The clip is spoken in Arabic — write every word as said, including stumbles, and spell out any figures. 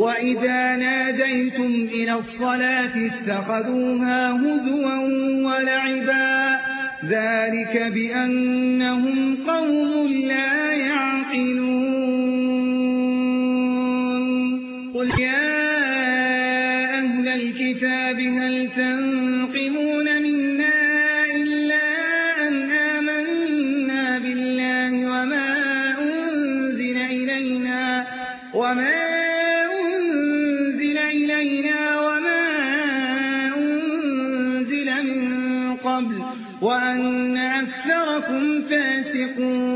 وإذا ناديتم إلى الصلاة اتخذوها هزوا ولعبا ذلك بأنهم قوم لا يعقلون قل يا أهل الكتاب هل تنقمون منا إلا أن آمنا بالله وما أنزل إلينا وما أنزل إلينا وما أنزل من قبل وأن أكثركم فاسقون